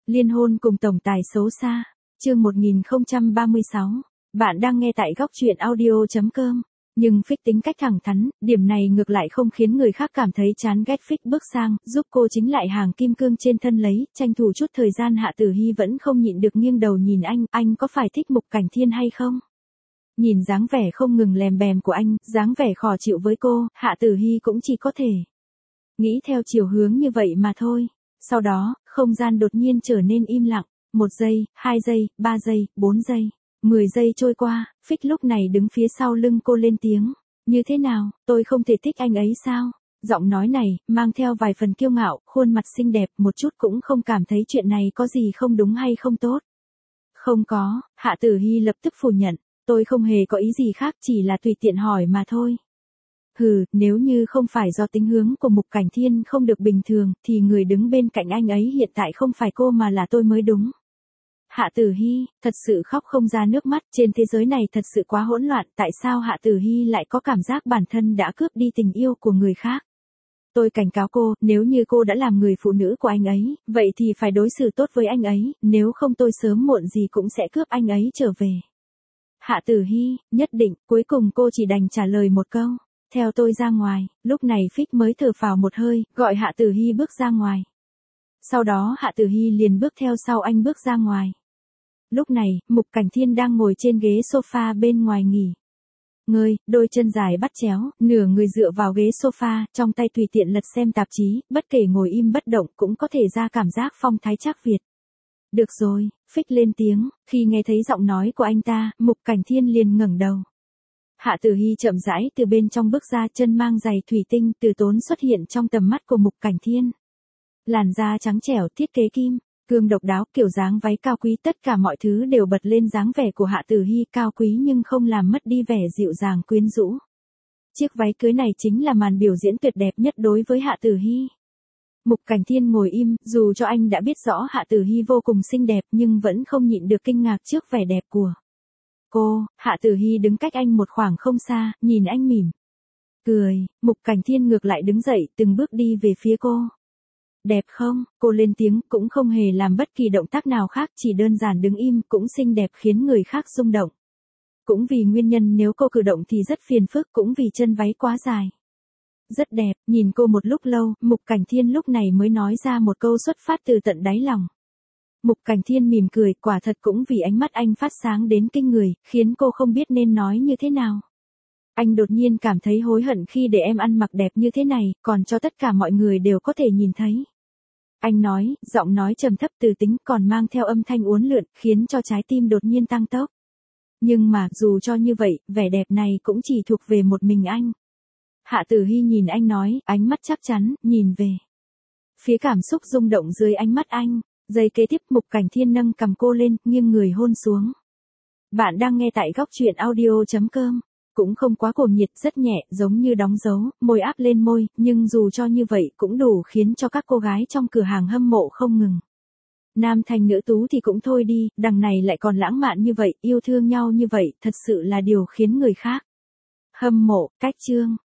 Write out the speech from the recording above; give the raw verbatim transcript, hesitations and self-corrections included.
Liên hôn cùng tổng tài xấu xa. Chương một nghìn không trăm ba mươi sáu. Bạn đang nghe tại góc truyện audio chấm com. Nhưng Phích tính cách thẳng thắn, điểm này ngược lại không khiến người khác cảm thấy chán ghét. Phích bước sang, giúp cô chính lại hàng kim cương trên thân lấy, tranh thủ chút thời gian. Hạ Tử Hi vẫn không nhịn được nghiêng đầu nhìn anh, anh có phải thích Mục Cảnh Thiên hay không? Nhìn dáng vẻ không ngừng lèm bèm của anh, dáng vẻ khó chịu với cô, Hạ Tử Hi cũng chỉ có thể nghĩ theo chiều hướng như vậy mà thôi. Sau đó, không gian đột nhiên trở nên im lặng, một giây, hai giây, ba giây, bốn giây, mười giây trôi qua, Phích lúc này đứng phía sau lưng cô lên tiếng, như thế nào, tôi không thể thích anh ấy sao? Giọng nói này, mang theo vài phần kiêu ngạo, khuôn mặt xinh đẹp, một chút cũng không cảm thấy chuyện này có gì không đúng hay không tốt. Không có, Hạ Tử Hi lập tức phủ nhận, tôi không hề có ý gì khác, chỉ là tùy tiện hỏi mà thôi. Hừ, nếu như không phải do tính hướng của Mục Cảnh Thiên không được bình thường, thì người đứng bên cạnh anh ấy hiện tại không phải cô mà là tôi mới đúng. Hạ Tử Hi, thật sự khóc không ra nước mắt, trên thế giới này thật sự quá hỗn loạn, tại sao Hạ Tử Hi lại có cảm giác bản thân đã cướp đi tình yêu của người khác? Tôi cảnh cáo cô, nếu như cô đã làm người phụ nữ của anh ấy, vậy thì phải đối xử tốt với anh ấy, nếu không tôi sớm muộn gì cũng sẽ cướp anh ấy trở về. Hạ Tử Hi, nhất định, cuối cùng cô chỉ đành trả lời một câu. Theo tôi ra ngoài, lúc này Phích mới thở phào một hơi, gọi Hạ Tử Hi bước ra ngoài. Sau đó Hạ Tử Hi liền bước theo sau anh bước ra ngoài. Lúc này, Mục Cảnh Thiên đang ngồi trên ghế sofa bên ngoài nghỉ ngơi, đôi chân dài bắt chéo, nửa người dựa vào ghế sofa, trong tay tùy tiện lật xem tạp chí, bất kể ngồi im bất động cũng có thể ra cảm giác phong thái trác Việt. Được rồi, Phích lên tiếng, khi nghe thấy giọng nói của anh ta, Mục Cảnh Thiên liền ngẩng đầu. Hạ Tử Hi chậm rãi từ bên trong bước ra, chân mang giày thủy tinh từ tốn xuất hiện trong tầm mắt của Mục Cảnh Thiên. Làn da trắng trẻo, thiết kế kim cương độc đáo, kiểu dáng váy cao quý, tất cả mọi thứ đều bật lên dáng vẻ của Hạ Tử Hi, cao quý nhưng không làm mất đi vẻ dịu dàng quyến rũ. Chiếc váy cưới này chính là màn biểu diễn tuyệt đẹp nhất đối với Hạ Tử Hi. Mục Cảnh Thiên ngồi im, dù cho anh đã biết rõ Hạ Tử Hi vô cùng xinh đẹp nhưng vẫn không nhịn được kinh ngạc trước vẻ đẹp của cô. Hạ Tử Hi đứng cách anh một khoảng không xa, nhìn anh mỉm cười. Mục Cảnh Thiên ngược lại đứng dậy, từng bước đi về phía cô. Đẹp không? Cô lên tiếng, cũng không hề làm bất kỳ động tác nào khác, chỉ đơn giản đứng im, cũng xinh đẹp khiến người khác rung động. Cũng vì nguyên nhân nếu cô cử động thì rất phiền phức, cũng vì chân váy quá dài. Rất đẹp, nhìn cô một lúc lâu, Mục Cảnh Thiên lúc này mới nói ra một câu xuất phát từ tận đáy lòng. Mục Cảnh Thiên mỉm cười, quả thật cũng vì ánh mắt anh phát sáng đến kinh người, khiến cô không biết nên nói như thế nào. Anh đột nhiên cảm thấy hối hận khi để em ăn mặc đẹp như thế này, còn cho tất cả mọi người đều có thể nhìn thấy. Anh nói, giọng nói trầm thấp từ tính còn mang theo âm thanh uốn lượn, khiến cho trái tim đột nhiên tăng tốc. Nhưng mà, dù cho như vậy, vẻ đẹp này cũng chỉ thuộc về một mình anh. Hạ Tử Hi nhìn anh nói, ánh mắt chắc chắn, nhìn về phía cảm xúc rung động dưới ánh mắt anh. Giây kế tiếp, Mục Cảnh Thiên nâng cằm cô lên, nghiêng người hôn xuống. Bạn đang nghe tại góc truyện audio chấm com. Cũng không quá cuồng nhiệt, rất nhẹ, giống như đóng dấu, môi áp lên môi, nhưng dù cho như vậy cũng đủ khiến cho các cô gái trong cửa hàng hâm mộ không ngừng. Nam thành nữ tú thì cũng thôi đi, đằng này lại còn lãng mạn như vậy, yêu thương nhau như vậy, thật sự là điều khiến người khác hâm mộ. Cách chương